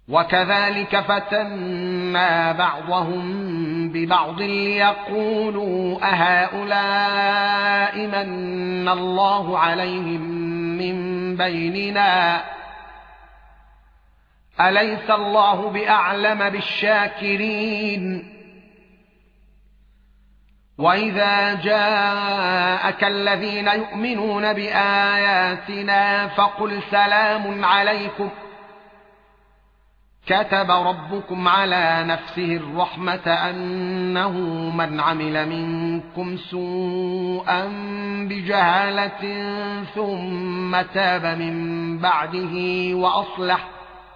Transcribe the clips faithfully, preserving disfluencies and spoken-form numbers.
وكذلك فتنا بعضهم ببعض ليقولوا أهؤلاء من الله عليهم من بيننا أليس الله بأعلم بالشاكرين وإذا جاءك الذين يؤمنون بآياتنا فقل سلام عليكم كتب ربكم على نفسه الرحمة أنه من عمل منكم سوءا بجهالة ثم تاب من بعده وأصلح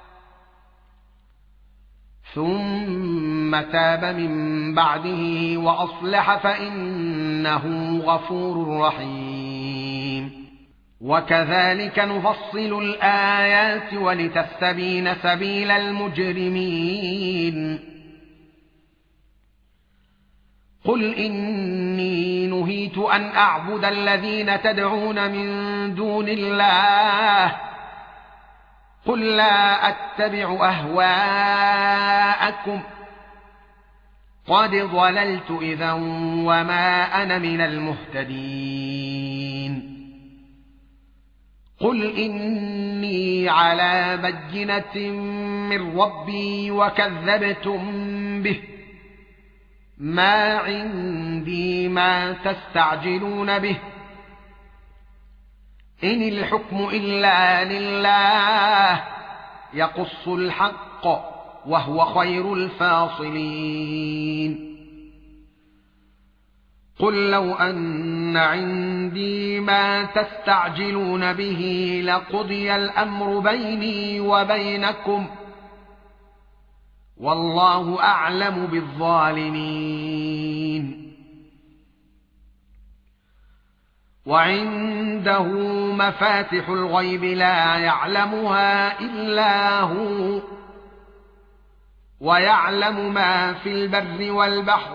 ثم تاب من بعده وأصلح فإنه غفور رحيم وكذلك نفصل الآيات ولتستبين سبيل المجرمين قل إني نهيت أن أعبد الذين تدعون من دون الله قل لا أتبع أهواءكم قد ضللت إذا وما أنا من المهتدين قل إني على بينة من ربي وكذبتم به ما عندي ما تستعجلون به إن الحكم إلا لله يقص الحق وهو خير الفاصلين قل لو أن عندي ما تستعجلون به لقضي الأمر بيني وبينكم والله أعلم بالظالمين وعنده مفاتح الغيب لا يعلمها إلا هو ويعلم ما في البر والبحر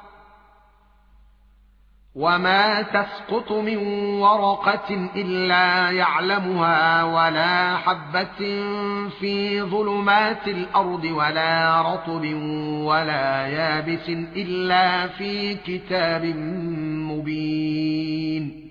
وما تسقط من ورقة إلا يعلمها ولا حبة في ظلمات الأرض ولا رطب ولا يابس إلا في كتاب مبين